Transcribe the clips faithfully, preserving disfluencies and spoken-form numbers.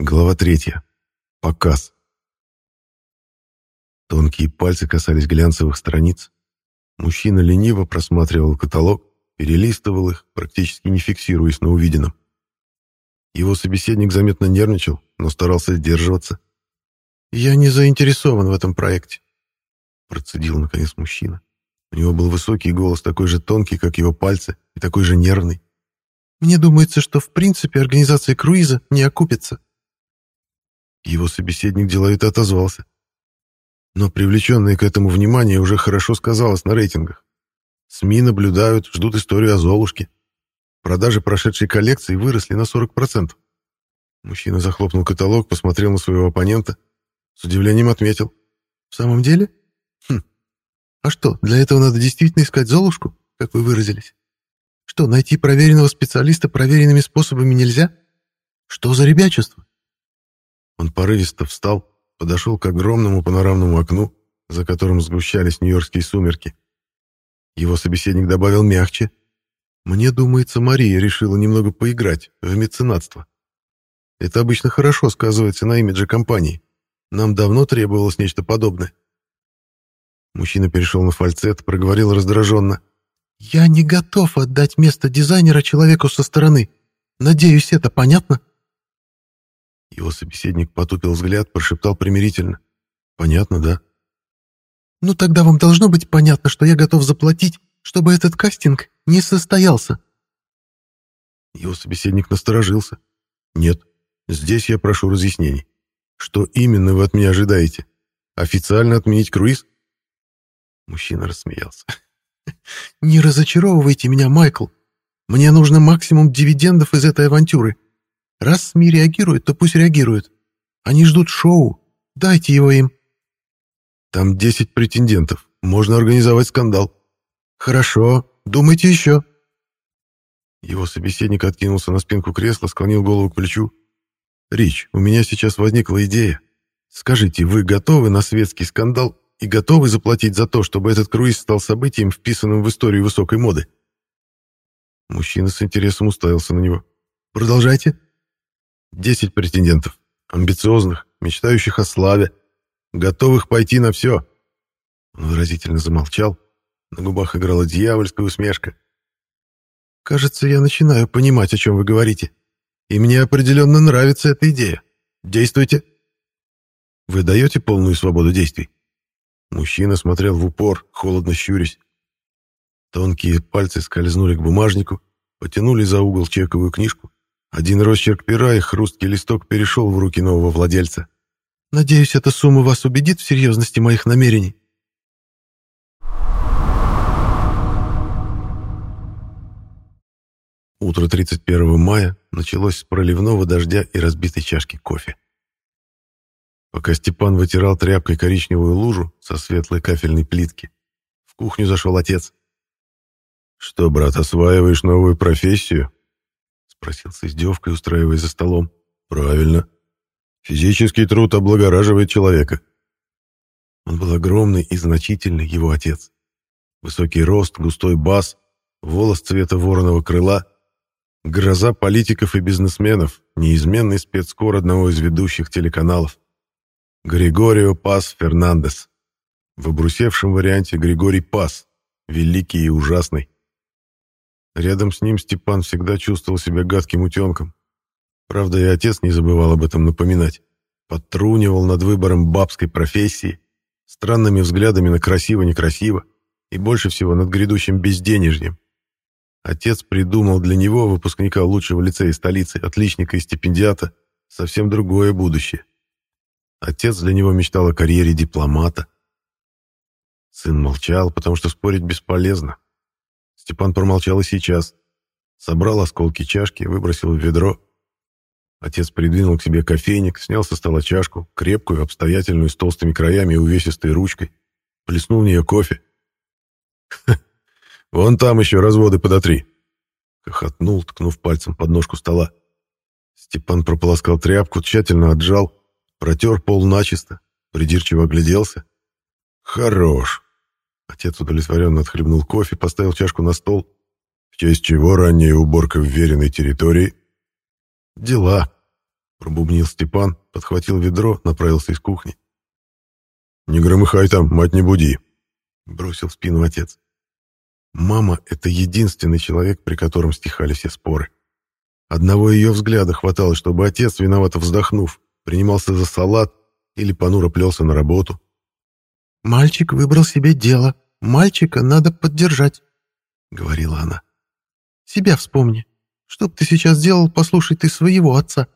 Глава третья. Показ. Тонкие пальцы касались глянцевых страниц. Мужчина лениво просматривал каталог, перелистывал их, практически не фиксируясь на увиденном. Его собеседник заметно нервничал, но старался сдерживаться. «Я не заинтересован в этом проекте», — процедил наконец мужчина. У него был высокий голос, такой же тонкий, как его пальцы, и такой же нервный. «Мне думается, что в принципе организация круиза не окупится». Его собеседник деловито отозвался. Но привлеченное к этому внимание уже хорошо сказалось на рейтингах. СМИ наблюдают, ждут историю о Золушке. Продажи прошедшей коллекции выросли на сорок процентов. Мужчина захлопнул каталог, посмотрел на своего оппонента. С удивлением отметил. «В самом деле? Хм. А что, для этого надо действительно искать Золушку, как вы выразились? Что, найти проверенного специалиста проверенными способами нельзя? Что за ребячество?» Он порывисто встал, подошел к огромному панорамному окну, за которым сгущались нью-йоркские сумерки. Его собеседник добавил мягче. «Мне думается, Мария решила немного поиграть в меценатство. Это обычно хорошо сказывается на имидже компании. Нам давно требовалось нечто подобное». Мужчина перешел на фальцет, проговорил раздраженно. «Я не готов отдать место дизайнера человеку со стороны. Надеюсь, это понятно?» Его собеседник потупил взгляд, прошептал примирительно. «Понятно, да?» «Ну тогда вам должно быть понятно, что я готов заплатить, чтобы этот кастинг не состоялся». Его собеседник насторожился. «Нет, здесь я прошу разъяснений. Что именно вы от меня ожидаете? Официально отменить круиз?» Мужчина рассмеялся. «Не разочаровывайте меня, Майкл. Мне нужно максимум дивидендов из этой авантюры. Раз СМИ реагируют, то пусть реагируют. Они ждут шоу. Дайте его им». «Там десять претендентов. Можно организовать скандал». «Хорошо. Думайте еще». Его собеседник откинулся на спинку кресла, склонил голову к плечу. «Рич, у меня сейчас возникла идея. Скажите, вы готовы на светский скандал и готовы заплатить за то, чтобы этот круиз стал событием, вписанным в историю высокой моды?» Мужчина с интересом уставился на него. «Продолжайте». Десять претендентов, амбициозных, мечтающих о славе, готовых пойти на все». Он выразительно замолчал, на губах играла дьявольская усмешка. «Кажется, я начинаю понимать, о чем вы говорите, и мне определенно нравится эта идея. Действуйте». «Вы даете полную свободу действий?» Мужчина смотрел в упор, холодно щурясь. Тонкие пальцы скользнули к бумажнику, потянули за угол чековую книжку. Один росчерк пера и хрусткий листок перешел в руки нового владельца. «Надеюсь, эта сумма вас убедит в серьезности моих намерений». Утро тридцать первого мая началось с проливного дождя и разбитой чашки кофе. Пока Степан вытирал тряпкой коричневую лужу со светлой кафельной плитки, в кухню зашел отец. «Что, брат, осваиваешь новую профессию?» — спросил с издевкой, устраиваясь за столом. «Правильно. Физический труд облагораживает человека». Он был огромный и значительный, его отец. Высокий рост, густой бас, волос цвета вороного крыла, гроза политиков и бизнесменов, неизменный спецкор одного из ведущих телеканалов. Григорио Пас Фернандес. В обрусевшем варианте Григорий Пас, великий и ужасный. Рядом с ним Степан всегда чувствовал себя гадким утенком. Правда, и отец не забывал об этом напоминать. Подтрунивал над выбором бабской профессии, странными взглядами на красиво-некрасиво и больше всего над грядущим безденежьем. Отец придумал для него, выпускника лучшего лицея столицы, отличника и стипендиата, совсем другое будущее. Отец для него мечтал о карьере дипломата. Сын молчал, потому что спорить бесполезно. Степан промолчал и сейчас. Собрал осколки чашки, выбросил в ведро. Отец придвинул к себе кофейник, снял со стола чашку, крепкую, обстоятельную, с толстыми краями и увесистой ручкой, плеснул в нее кофе. «Вон там еще разводы подотри!» Хохотнул, ткнув пальцем под ножку стола. Степан прополоскал тряпку, тщательно отжал, протер пол начисто, придирчиво огляделся. «Хорош!» Отец удовлетворенно отхлебнул кофе, поставил чашку на стол. «В честь чего ранняя уборка вверенной территории?» «Дела». Пробубнил Степан, подхватил ведро, направился из кухни. «Не громыхай там, мать не буди», — бросил в спину отец. Мама — это единственный человек, при котором стихали все споры. Одного ее взгляда хватало, чтобы отец, виновато вздохнув, принимался за салат или понуро плелся на работу. «Мальчик выбрал себе дело. Мальчика надо поддержать», — говорила она. «Себя вспомни. Что б ты сейчас делал, послушай ты своего отца».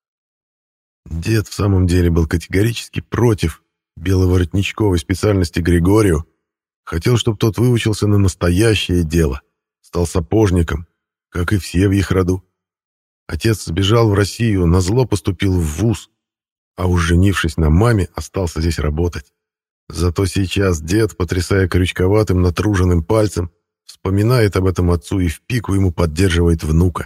Дед в самом деле был категорически против беловоротничковой специальности Григорию, хотел, чтобы тот выучился на настоящее дело, стал сапожником, как и все в их роду. Отец сбежал в Россию, назло поступил в вуз, а уж женившись на маме, остался здесь работать. Зато сейчас дед, потрясая крючковатым натруженным пальцем, вспоминает об этом отцу и в пику ему поддерживает внука.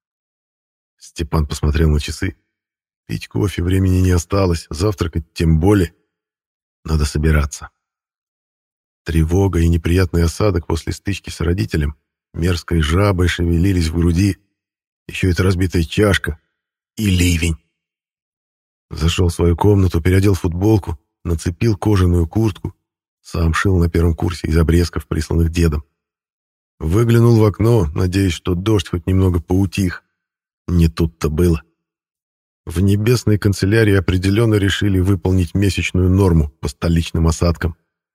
Степан посмотрел на часы. Пить кофе времени не осталось, завтракать тем более. Надо собираться. Тревога и неприятный осадок после стычки с родителем мерзкой жабой шевелились в груди. Еще эта разбитая чашка и ливень. Зашел в свою комнату, переодел футболку, нацепил кожаную куртку. Сам шил на первом курсе из обрезков, присланных дедом. Выглянул в окно, надеясь, что дождь хоть немного поутих. Не тут-то было. В небесной канцелярии определенно решили выполнить месячную норму по столичным осадкам.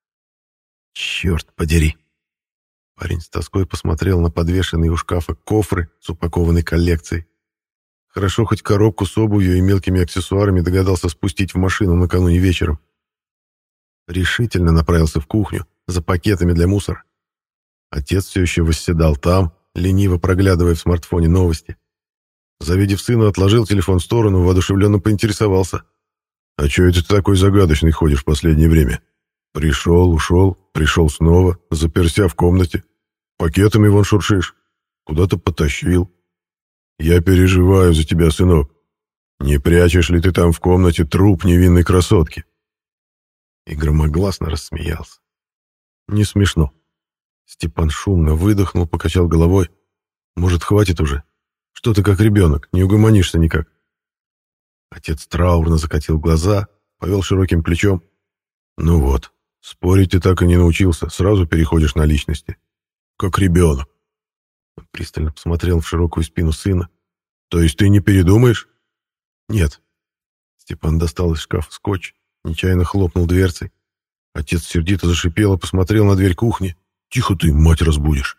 Черт подери. Парень с тоской посмотрел на подвешенные у шкафа кофры с упакованной коллекцией. Хорошо, хоть коробку с обувью и мелкими аксессуарами догадался спустить в машину накануне вечером. Решительно направился в кухню за пакетами для мусора. Отец все еще восседал там, лениво проглядывая в смартфоне новости. Завидев сына, отложил телефон в сторону, воодушевленно поинтересовался. «А че это ты такой загадочный ходишь в последнее время? Пришел, ушел, пришел снова, заперся в комнате. Пакетами вон шуршишь. Куда-то потащил. Я переживаю за тебя, сынок. Не прячешь ли ты там в комнате труп невинной красотки?» И громогласно рассмеялся. «Не смешно». Степан шумно выдохнул, покачал головой. «Может, хватит уже? Что ты как ребенок, не угомонишься никак». Отец траурно закатил глаза, повел широким плечом. «Ну вот, спорить ты так и не научился, сразу переходишь на личности. Как ребенок». Он пристально посмотрел в широкую спину сына. «То есть ты не передумаешь?» «Нет». Степан достал из шкафа скотч, нечаянно хлопнул дверцей. Отец сердито зашипел и посмотрел на дверь кухни. «Тихо ты, мать разбудишь».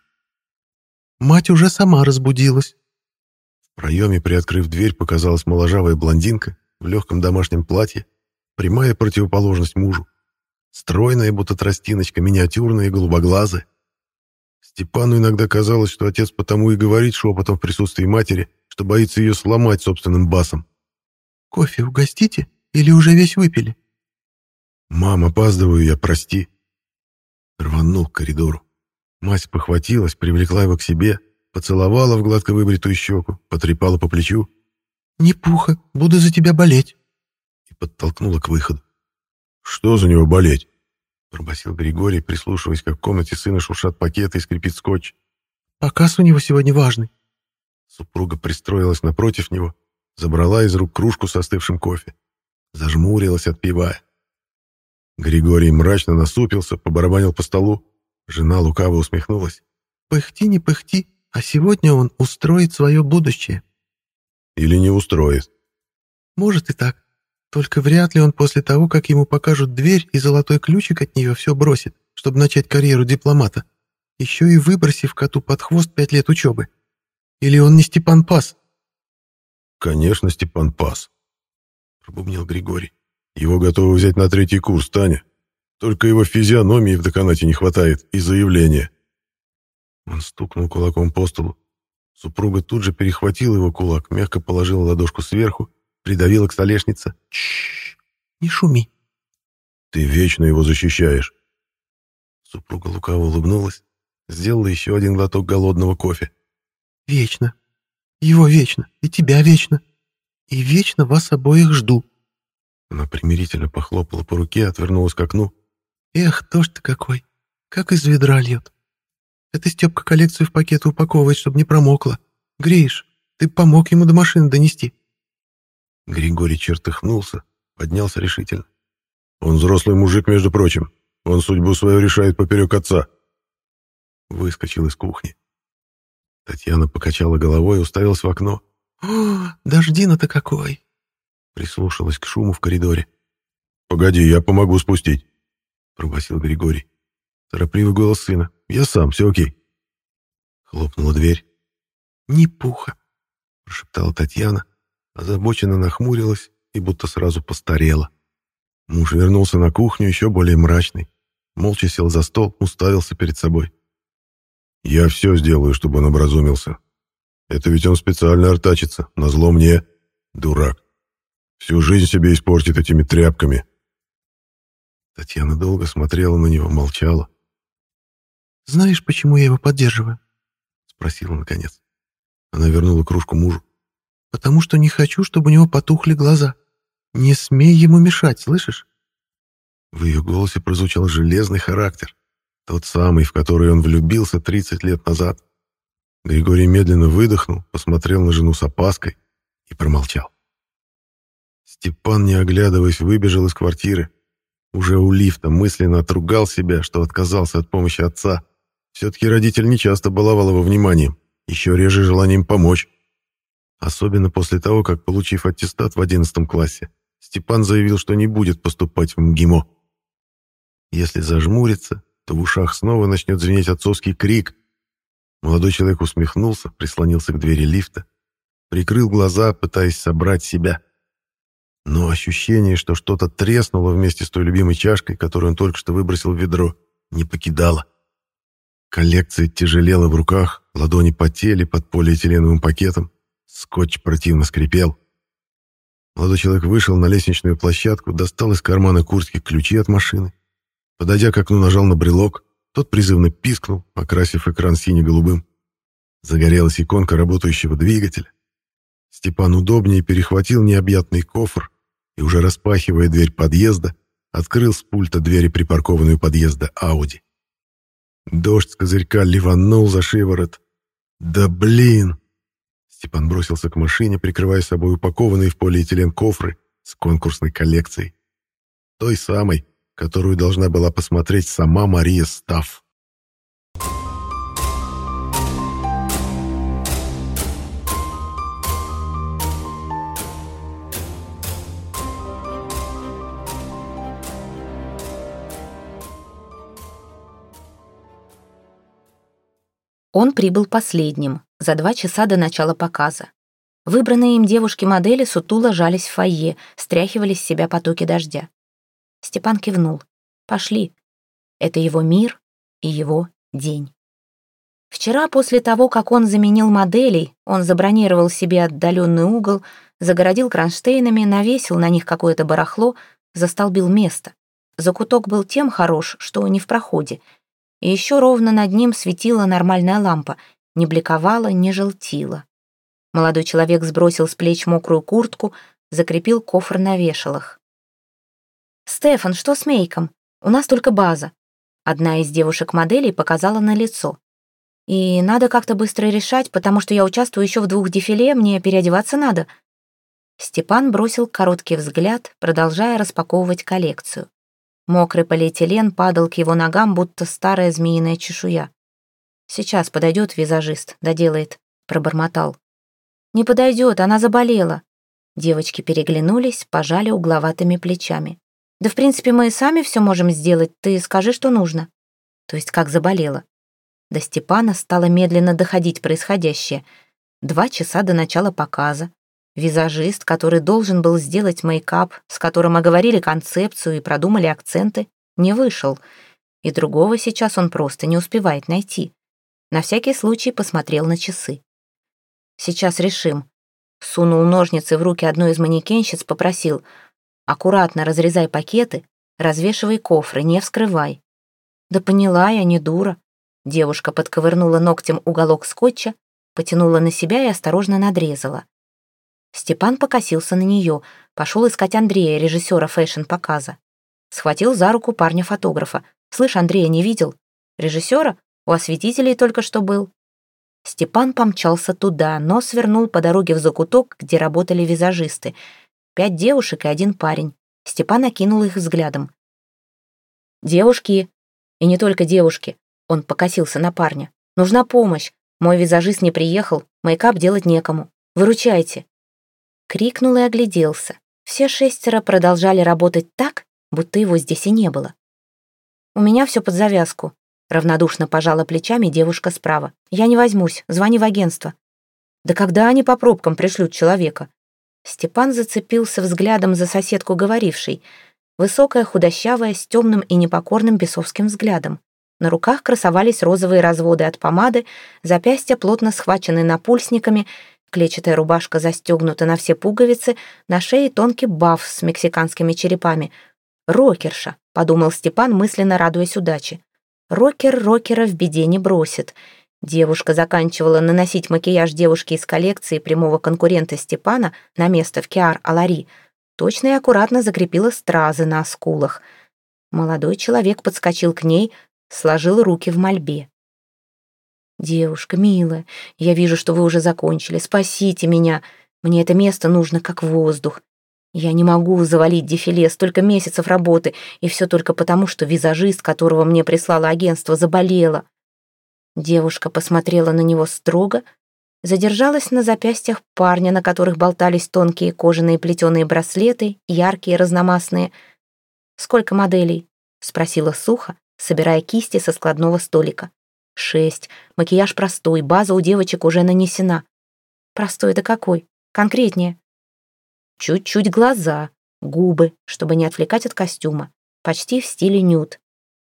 «Мать уже сама разбудилась». В проеме, приоткрыв дверь, показалась моложавая блондинка в легком домашнем платье, прямая противоположность мужу. Стройная, будто тростиночка, миниатюрная и голубоглазая. Степану иногда казалось, что отец потому и говорит шепотом в присутствии матери, что боится ее сломать собственным басом. «Кофе угостите или уже весь выпили?» «Мам, опаздываю я, прости». Рванул к коридору. Мать похватилась, привлекла его к себе, поцеловала в гладко выбритую щеку, потрепала по плечу. «Не пуха, буду за тебя болеть». И подтолкнула к выходу. «Что за него болеть?» Пробасил Григорий, прислушиваясь, как в комнате сына шуршат пакеты и скрипит скотч. «Показ у него сегодня важный». Супруга пристроилась напротив него, забрала из рук кружку с остывшим кофе. Зажмурилась, отпивая. Григорий мрачно насупился, побарабанил по столу. Жена лукаво усмехнулась. «Пыхти, не пыхти, а сегодня он устроит свое будущее». «Или не устроит». «Может и так. Только вряд ли он после того, как ему покажут дверь и золотой ключик от нее, все бросит, чтобы начать карьеру дипломата, еще и выбросив коту под хвост пять лет учебы. Или он не Степан Пас?» «Конечно, Степан Пас», — пробубнил Григорий. «Его готовы взять на третий курс, Таня. Только его физиономии в деканате не хватает и заявления». Он стукнул кулаком по столу. Супруга тут же перехватила его кулак, мягко положила ладошку сверху, придавила к столешнице. «Тш, не шуми». «Ты вечно его защищаешь». Супруга лукаво улыбнулась, сделала еще один глоток голодного кофе. «Вечно. Его вечно. И тебя вечно. И вечно вас обоих жду». Она примирительно похлопала по руке, отвернулась к окну. «Эх, дождь ты какой. Как из ведра льет. Это Степка коллекцию в пакеты упаковывает, чтобы не промокла. Гриш, ты помог ему до машины донести». Григорий чертыхнулся, поднялся решительно. «Он взрослый мужик, между прочим. Он судьбу свою решает поперек отца». Выскочил из кухни. Татьяна покачала головой и уставилась в окно. «О, дождина-то какой!» Прислушалась к шуму в коридоре. «Погоди, я помогу спустить», — пробасил Григорий. Торопливый голос сына. «Я сам, все окей». Хлопнула дверь. «Не пуха», — прошептала Татьяна, озабоченно нахмурилась и будто сразу постарела. Муж вернулся на кухню еще более мрачный. Молча сел за стол, уставился перед собой. «Я все сделаю, чтобы он образумился. Это ведь он специально артачится, назло мне, дурак. Всю жизнь себе испортит этими тряпками». Татьяна долго смотрела на него, молчала. «Знаешь, почему я его поддерживаю?» — спросила наконец. Она вернула кружку мужу. «Потому что не хочу, чтобы у него потухли глаза. Не смей ему мешать, слышишь?» В ее голосе прозвучал железный характер, тот самый, в который он влюбился тридцать лет назад. Григорий медленно выдохнул, посмотрел на жену с опаской и промолчал. Степан, не оглядываясь, выбежал из квартиры. Уже у лифта мысленно отругал себя, что отказался от помощи отца. Все-таки родитель нечасто баловал его вниманием, еще реже желанием помочь. Особенно после того, как, получив аттестат в одиннадцатом классе, Степан заявил, что не будет поступать в МГИМО. Если зажмурится, то в ушах снова начнет звенеть отцовский крик. Молодой человек усмехнулся, прислонился к двери лифта, прикрыл глаза, пытаясь собрать себя. Но ощущение, что что-то треснуло вместе с той любимой чашкой, которую он только что выбросил в ведро, не покидало. Коллекция тяжелела в руках, ладони потели под полиэтиленовым пакетом, скотч противно скрипел. Молодой человек вышел на лестничную площадку, достал из кармана куртки ключи от машины. Подойдя к окну, нажал на брелок, тот призывно пискнул, окрасив экран сине-голубым. Загорелась иконка работающего двигателя. Степан удобнее перехватил необъятный кофр и, уже распахивая дверь подъезда, открыл с пульта двери припаркованную подъезда Ауди. Дождь с козырька ливанул за шиворот. «Да блин!» Степан бросился к машине, прикрывая собой упакованные в полиэтилен кофры с конкурсной коллекцией. Той самой, которую должна была посмотреть сама Мария Стафф. Он прибыл последним, за два часа до начала показа. Выбранные им девушки-модели сутуло жались в фойе, стряхивали с себя потоки дождя. Степан кивнул. «Пошли. Это его мир и его день». Вчера, после того, как он заменил моделей, он забронировал себе отдаленный угол, загородил кронштейнами, навесил на них какое-то барахло, застолбил место. Закуток был тем хорош, что не в проходе. И еще ровно над ним светила нормальная лампа, не бликовала, не желтила. Молодой человек сбросил с плеч мокрую куртку, закрепил кофр на вешалах. «Стефан, что с мейком? У нас только база». Одна из девушек-моделей показала на лицо. «И надо как-то быстро решать, потому что я участвую еще в двух дефиле, мне переодеваться надо». Степан бросил короткий взгляд, продолжая распаковывать коллекцию. Мокрый полиэтилен падал к его ногам, будто старая змеиная чешуя. «Сейчас подойдет визажист, доделает», — пробормотал. «Не подойдет, она заболела». Девочки переглянулись, пожали угловатыми плечами. «Да, в принципе, мы и сами все можем сделать, ты скажи, что нужно». То есть как заболела. До Степана стало медленно доходить происходящее. Два часа до начала показа. Визажист, который должен был сделать мейкап, с которым оговорили концепцию и продумали акценты, не вышел. И другого сейчас он просто не успевает найти. На всякий случай посмотрел на часы. «Сейчас решим». Сунул ножницы в руки одной из манекенщиц, попросил: «Аккуратно разрезай пакеты, развешивай кофры, не вскрывай». «Да поняла я, не дура». Девушка подковырнула ногтем уголок скотча, потянула на себя и осторожно надрезала. Степан покосился на нее, пошел искать Андрея, режиссера фэшн-показа. Схватил за руку парня-фотографа. «Слышь, Андрея не видел? Режиссера? У осветителей только что был». Степан помчался туда, но свернул по дороге в закуток, где работали визажисты. Пять девушек и один парень. Степан окинул их взглядом. «Девушки, и не только девушки», — он покосился на парня. «Нужна помощь. Мой визажист не приехал, мейкап делать некому. Выручайте!» Крикнул и огляделся. Все шестеро продолжали работать так, будто его здесь и не было. «У меня все под завязку», — равнодушно пожала плечами девушка справа. «Я не возьмусь, звони в агентство». «Да когда они по пробкам пришлют человека?» Степан зацепился взглядом за соседку говорившей. Высокая, худощавая, с темным и непокорным бесовским взглядом. На руках красовались розовые разводы от помады, запястья плотно схвачены напульсниками, клетчатая рубашка застегнута на все пуговицы, на шее тонкий баф с мексиканскими черепами. «Рокерша», — подумал Степан, мысленно радуясь удаче. «Рокер рокера в беде не бросит». Девушка заканчивала наносить макияж девушки из коллекции прямого конкурента Степана на место в Киар-Алари. Точно и аккуратно закрепила стразы на скулах. Молодой человек подскочил к ней, сложил руки в мольбе. «Девушка, милая, я вижу, что вы уже закончили. Спасите меня. Мне это место нужно как воздух. Я не могу завалить дефиле, столько месяцев работы, и все только потому, что визажист, которого мне прислало агентство, заболела». Девушка посмотрела на него строго, задержалась на запястьях парня, на которых болтались тонкие кожаные плетеные браслеты, яркие, разномастные. «Сколько моделей?» — спросила сухо, собирая кисти со складного столика. «Шесть. Макияж простой, база у девочек уже нанесена». «Простой это какой? Конкретнее». «Чуть-чуть глаза, губы, чтобы не отвлекать от костюма. Почти в стиле нюд».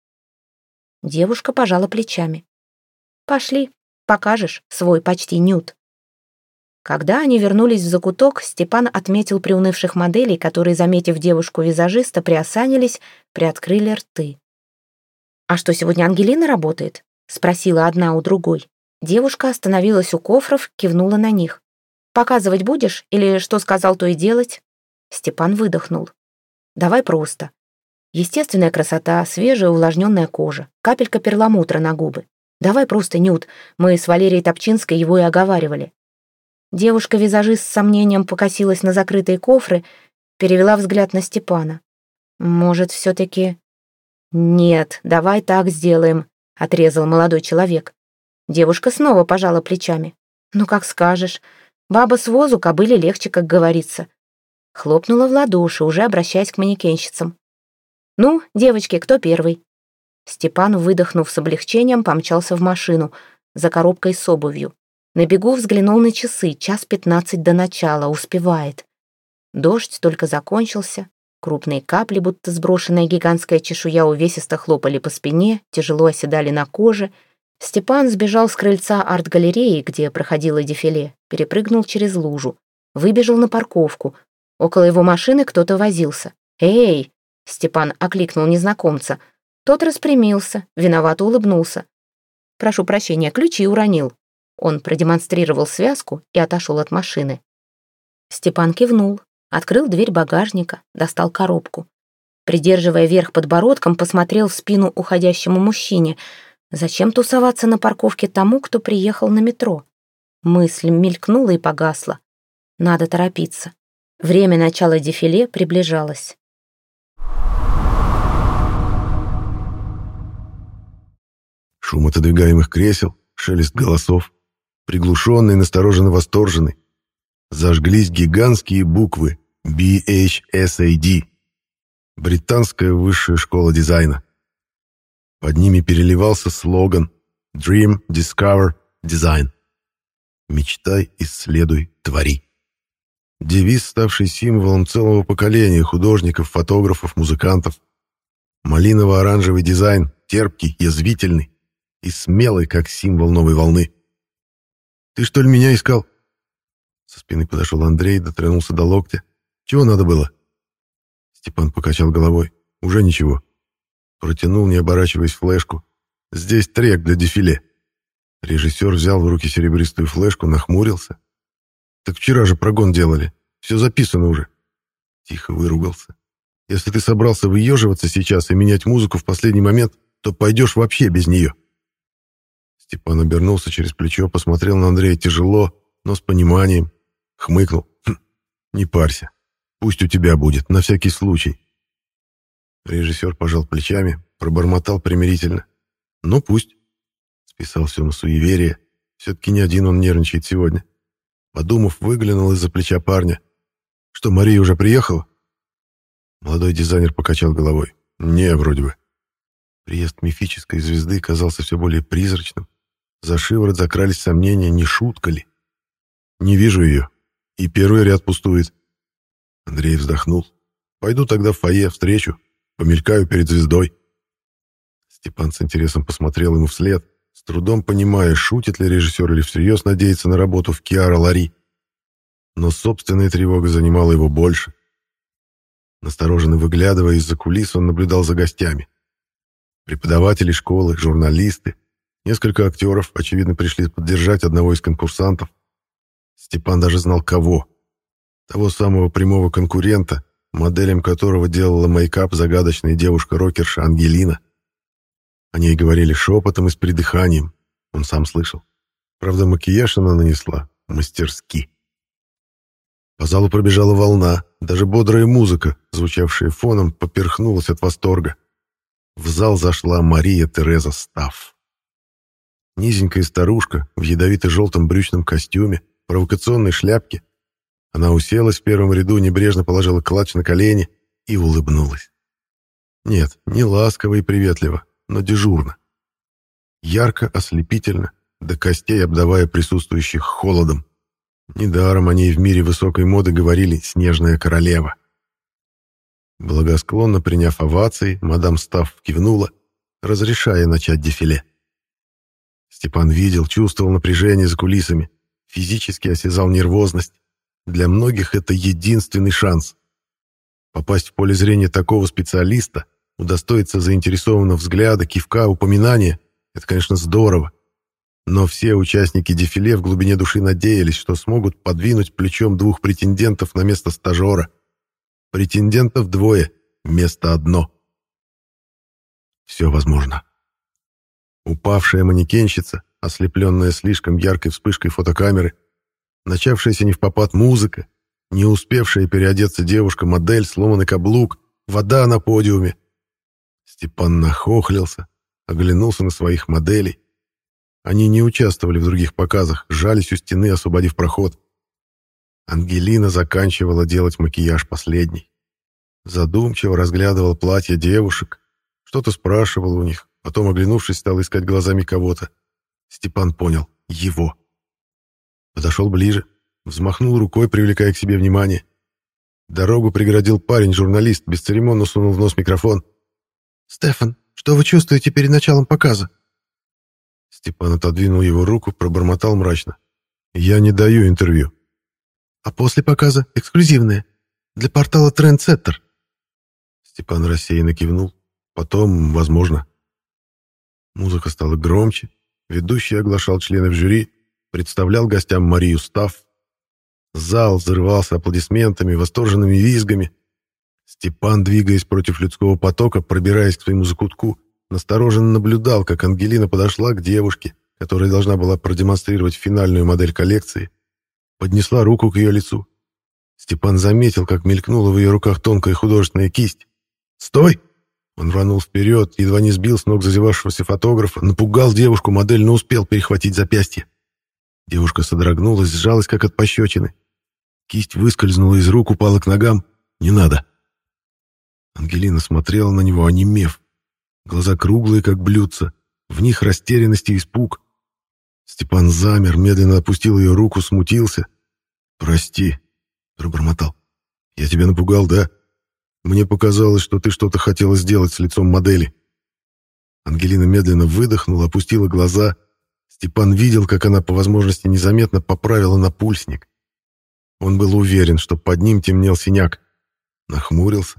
Девушка пожала плечами. «Пошли, покажешь свой почти нюд». Когда они вернулись в закуток, Степан отметил приунывших моделей, которые, заметив девушку-визажиста, приосанились, приоткрыли рты. «А что, сегодня Ангелина работает?» — спросила одна у другой. Девушка остановилась у кофров, кивнула на них. «Показывать будешь? Или что сказал, то и делать?» Степан выдохнул. «Давай просто. Естественная красота, свежая увлажненная кожа, капелька перламутра на губы. Давай просто нюд, мы с Валерией Топчинской его и оговаривали». Девушка-визажист с сомнением покосилась на закрытые кофры, перевела взгляд на Степана. «Может, все-таки...» «Нет, давай так сделаем», — отрезал молодой человек. Девушка снова пожала плечами. «Ну, как скажешь. Баба с возу, кобыле легче, как говорится». Хлопнула в ладоши, уже обращаясь к манекенщицам. «Ну, девочки, кто первый?» Степан, выдохнув с облегчением, помчался в машину за коробкой с обувью. На бегу взглянул на часы, час пятнадцать до начала, успевает. Дождь только закончился, крупные капли, будто сброшенная гигантская чешуя, увесисто хлопали по спине, тяжело оседали на коже. Степан сбежал с крыльца арт-галереи, где проходило дефиле, перепрыгнул через лужу, выбежал на парковку. Около его машины кто-то возился. «Эй!» — Степан окликнул незнакомца. Тот распрямился, виновато улыбнулся. «Прошу прощения, ключи уронил». Он продемонстрировал связку и отошел от машины. Степан кивнул, открыл дверь багажника, достал коробку. Придерживая верх подбородком, посмотрел в спину уходящему мужчине. Зачем тусоваться на парковке тому, кто приехал на метро? Мысль мелькнула и погасла. Надо торопиться. Время начала дефиле приближалось. Шум отодвигаемых кресел, шелест голосов, приглушенный, настороженно восторженный. Зажглись гигантские буквы би эйч эс эй ди, британская высшая школа дизайна. Под ними переливался слоган «Dream, Discover, Design». «Мечтай, исследуй, твори». Девиз, ставший символом целого поколения художников, фотографов, музыкантов. Малиново-оранжевый дизайн, терпкий, язвительный и смелый, как символ новой волны. «Ты что ли меня искал?» Со спины подошел Андрей, дотронулся до локтя. «Чего надо было?» Степан покачал головой. «Уже ничего». Протянул, не оборачиваясь, флешку. «Здесь трек для дефиле». Режиссер взял в руки серебристую флешку, нахмурился. «Так вчера же прогон делали. Все записано уже». Тихо выругался. «Если ты собрался выеживаться сейчас и менять музыку в последний момент, то пойдешь вообще без нее». Степан обернулся через плечо, посмотрел на Андрея тяжело, но с пониманием. Хмыкнул. «Хм, не парься. Пусть у тебя будет, на всякий случай». Режиссер пожал плечами, пробормотал примирительно. «Ну, пусть». Списал все на суеверие. Все-таки не один он нервничает сегодня. Подумав, выглянул из-за плеча парня. «Что, Мария уже приехала?» Молодой дизайнер покачал головой. «Не, вроде бы». Приезд мифической звезды казался все более призрачным. За шиворот закрались сомнения, не шутка ли. «Не вижу ее. И первый ряд пустует». Андрей вздохнул. «Пойду тогда в фойе, встречу. Помелькаю перед звездой». Степан с интересом посмотрел ему вслед, с трудом понимая, шутит ли режиссер или всерьез надеется на работу в Киара Лари. Но собственная тревога занимала его больше. Настороженно выглядывая из-за кулис, он наблюдал за гостями. Преподаватели школы, журналисты, несколько актеров, очевидно, пришли поддержать одного из конкурсантов. Степан даже знал кого. Того самого прямого конкурента, моделям которого делала мейкап загадочная девушка-рокерша Ангелина. О ней говорили шепотом и с придыханием, он сам слышал. Правда, макияж она нанесла мастерски. По залу пробежала волна, даже бодрая музыка, звучавшая фоном, поперхнулась от восторга. В зал зашла Мария Тереза Стафф. Низенькая старушка в ядовито-желтом брючном костюме, провокационной шляпке. Она уселась в первом ряду, небрежно положила клатч на колени и улыбнулась. Нет, не ласково и приветливо, но дежурно. Ярко, ослепительно, до костей обдавая присутствующих холодом. Недаром они в мире высокой моды говорили «снежная королева». Благосклонно приняв овации, мадам Стафф кивнула, разрешая начать дефиле. Степан видел, чувствовал напряжение за кулисами, физически осязал нервозность. Для многих это единственный шанс. Попасть в поле зрения такого специалиста, удостоиться заинтересованного взгляда, кивка, упоминания — это, конечно, здорово. Но все участники дефиле в глубине души надеялись, что смогут подвинуть плечом двух претендентов на место стажера. Претендентов двое, место одно. Все возможно. Упавшая манекенщица, ослепленная слишком яркой вспышкой фотокамеры, начавшаяся невпопад музыка, не успевшая переодеться девушка-модель, сломанный каблук, вода на подиуме. Степан нахохлился, оглянулся на своих моделей. Они не участвовали в других показах, жались у стены, освободив проход. Ангелина заканчивала делать макияж последней. Задумчиво разглядывала платья девушек, что-то спрашивала у них, потом, оглянувшись, стала искать глазами кого-то. Степан понял — его. Подошел ближе, взмахнул рукой, привлекая к себе внимание. Дорогу преградил парень-журналист, бесцеремонно сунул в нос микрофон. «Стефан, что вы чувствуете перед началом показа?» Степан отодвинул его руку, пробормотал мрачно. «Я не даю интервью». «А после показа эксклюзивное, для портала Trendsetter». Степан рассеянно кивнул. «Потом, возможно». Музыка стала громче, ведущий оглашал членов жюри, представлял гостям Марию Стафф. Зал взрывался аплодисментами, восторженными визгами. Степан, двигаясь против людского потока, пробираясь к своему закутку, настороженно наблюдал, как Ангелина подошла к девушке, которая должна была продемонстрировать финальную модель коллекции, поднесла руку к ее лицу. Степан заметил, как мелькнула в ее руках тонкая художественная кисть. «Стой!» Он рванул вперед, едва не сбил с ног зазевавшегося фотографа, напугал девушку-модель, но успел перехватить запястье. Девушка содрогнулась, сжалась, как от пощечины. Кисть выскользнула из рук, упала к ногам. «Не надо!» Ангелина смотрела на него, онемев. Глаза круглые, как блюдца, в них растерянность и испуг. Степан замер, медленно опустил ее руку, смутился. «Прости», — пробормотал. «Я тебя напугал, да? Мне показалось, что ты что-то хотела сделать с лицом модели». Ангелина медленно выдохнула, опустила глаза. Степан видел, как она по возможности незаметно поправила напульсник. Он был уверен, что под ним темнел синяк. Нахмурился.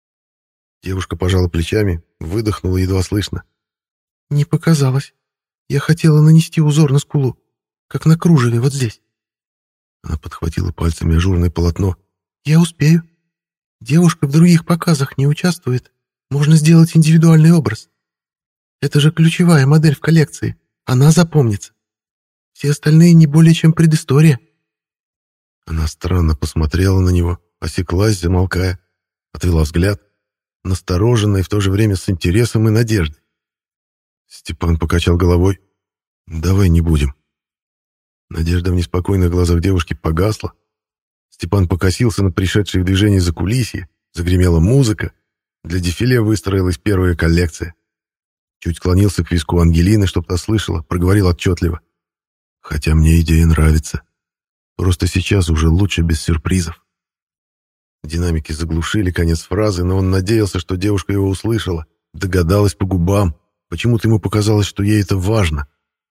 Девушка пожала плечами, выдохнула едва слышно. «Не показалось. Я хотела нанести узор на скулу, как на кружеве вот здесь». Она подхватила пальцами ажурное полотно. «Я успею. Девушка в других показах не участвует. Можно сделать индивидуальный образ. Это же ключевая модель в коллекции. Она запомнится. Все остальные не более чем предыстория». Она странно посмотрела на него, осеклась, замолкая, отвела взгляд, настороженно и в то же время с интересом и надеждой. Степан покачал головой. «Давай не будем». Надежда в неспокойных глазах девушки погасла. Степан покосился на пришедшие в движение закулисье, загремела музыка, для дефиле выстроилась первая коллекция. Чуть склонился к виску Ангелины, чтоб та слышала, проговорил отчетливо. «Хотя мне идея нравится. Просто сейчас уже лучше без сюрпризов». Динамики заглушили конец фразы, но он надеялся, что девушка его услышала, догадалась по губам. Почему-то ему показалось, что ей это важно.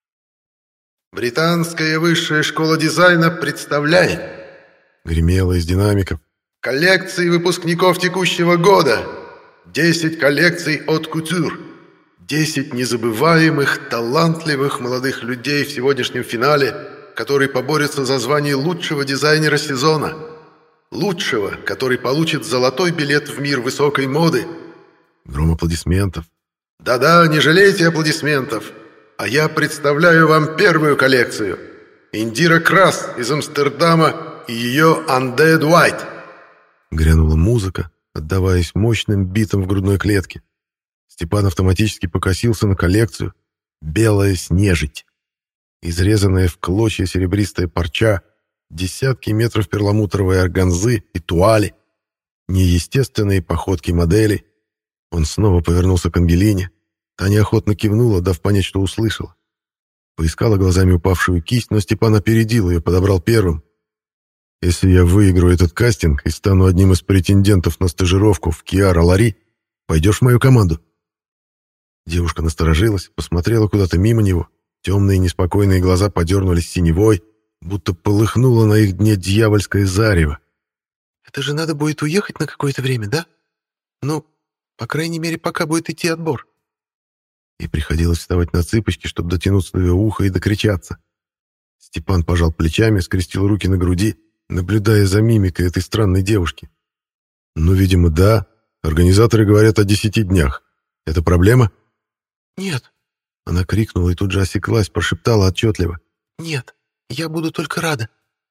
«Британская высшая школа дизайна представляет», — гремело из динамиков, «коллекции выпускников текущего года. десять коллекций от кутюр. десять незабываемых, талантливых молодых людей в сегодняшнем финале, который поборется за звание лучшего дизайнера сезона. Лучшего, который получит золотой билет в мир высокой моды». Гром аплодисментов. «Да-да, не жалейте аплодисментов. А я представляю вам первую коллекцию. Индира Крас из Амстердама и ее Undead White». Грянула музыка, отдаваясь мощным битам в грудной клетке. Степан автоматически покосился на коллекцию. Белая снежить. Изрезанная в клочья серебристая парча, десятки метров перламутровой органзы и туали, неестественные походки моделей. Он снова повернулся к Ангелине. Та неохотно кивнула, дав понять, что услышала. Поискала глазами упавшую кисть, но Степан опередил ее, подобрал первым. «Если я выиграю этот кастинг и стану одним из претендентов на стажировку в Киара Лари, пойдешь в мою команду?» Девушка насторожилась, посмотрела куда-то мимо него. Темные неспокойные глаза подернулись синевой, будто полыхнуло на их дне дьявольское зарево. «Это же надо будет уехать на какое-то время, да? Ну, по крайней мере, пока будет идти отбор». И приходилось вставать на цыпочки, чтобы дотянуться до ее уха и докричаться. Степан пожал плечами, скрестил руки на груди, наблюдая за мимикой этой странной девушки. «Ну, видимо, да. Организаторы говорят о десяти днях. Это проблема?» «Нет». Она крикнула и тут же осеклась, прошептала отчетливо. «Нет, я буду только рада».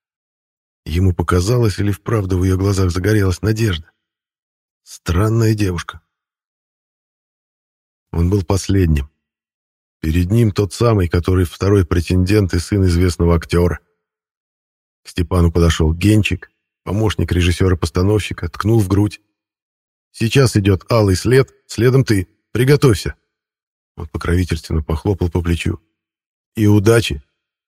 Ему показалось, или вправду в ее глазах загорелась надежда. Странная девушка. Он был последним. Перед ним тот самый, который второй претендент и сын известного актера. К Степану подошел Генчик, помощник режиссера-постановщика, ткнул в грудь. «Сейчас идет алый след, следом ты. Приготовься». Он покровительственно похлопал по плечу. «И удачи!»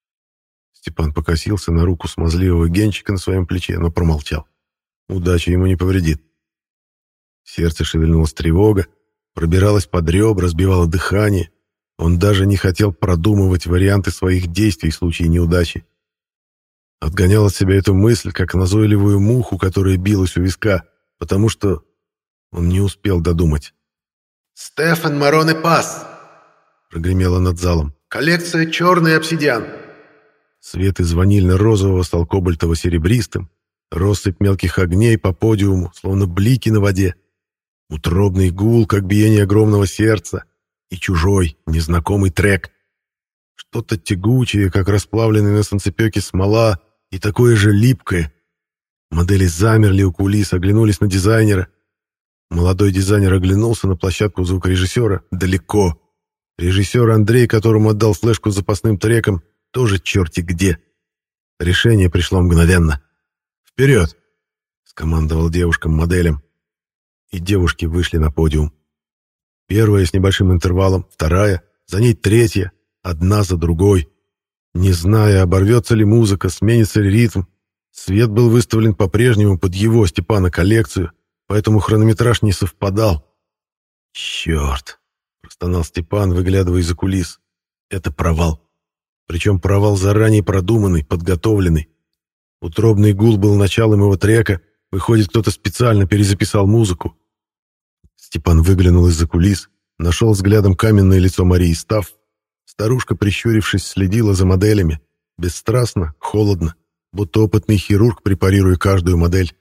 Степан покосился на руку смазливого Генчика на своем плече, но промолчал. Удача ему не повредит. В сердце шевельнулась тревога, пробиралась под ребра, разбивала дыхание. Он даже не хотел продумывать варианты своих действий в случае неудачи. Отгонял от себя эту мысль, как назойливую муху, которая билась у виска, потому что он не успел додумать. «Стефан Мароне Пас!» — прогремело над залом. «Коллекция «Черный обсидиан». Свет из ванильно-розового стал кобальтово-серебристым, россыпь мелких огней по подиуму, словно блики на воде. Утробный гул, как биение огромного сердца, и чужой, незнакомый трек. Что-то тягучее, как расплавленная на солнцепёке смола, и такое же липкое. Модели замерли у кулис, оглянулись на дизайнера. Молодой дизайнер оглянулся на площадку звукорежиссера далеко. Режиссер Андрей, которому отдал флешку с запасным треком, тоже черти где. Решение пришло мгновенно. «Вперед!» — скомандовал девушкам-моделям. И девушки вышли на подиум. Первая с небольшим интервалом, вторая, за ней третья, одна за другой. Не зная, оборвется ли музыка, сменится ли ритм, свет был выставлен по-прежнему под его, Степана, коллекцию, поэтому хронометраж не совпадал. «Черт!» — простонал Степан, выглядывая из-за кулис. «Это провал. Причем провал заранее продуманный, подготовленный. Утробный гул был началом его трека, выходит, кто-то специально перезаписал музыку». Степан выглянул из-за кулис, нашел взглядом каменное лицо Марии Стафф. Старушка, прищурившись, следила за моделями, бесстрастно, холодно, будто опытный хирург, препарируя каждую модель.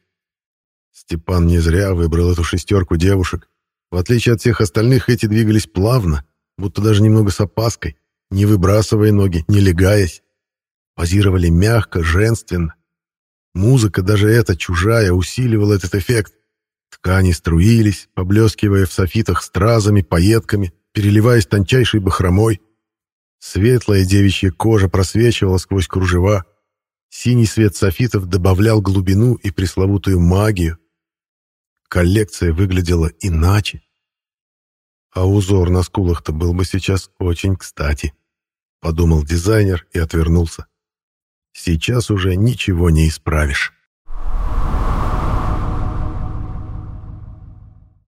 Степан не зря выбрал эту шестерку девушек. В отличие от всех остальных, эти двигались плавно, будто даже немного с опаской, не выбрасывая ноги, не легаясь. Позировали мягко, женственно. Музыка, даже эта чужая, усиливала этот эффект. Ткани струились, поблескивая в софитах стразами, пайетками, переливаясь тончайшей бахромой. Светлая девичья кожа просвечивала сквозь кружева. Синий свет софитов добавлял глубину и пресловутую магию. Коллекция выглядела иначе. А узор на скулах-то был бы сейчас очень кстати, подумал дизайнер и отвернулся. Сейчас уже ничего не исправишь.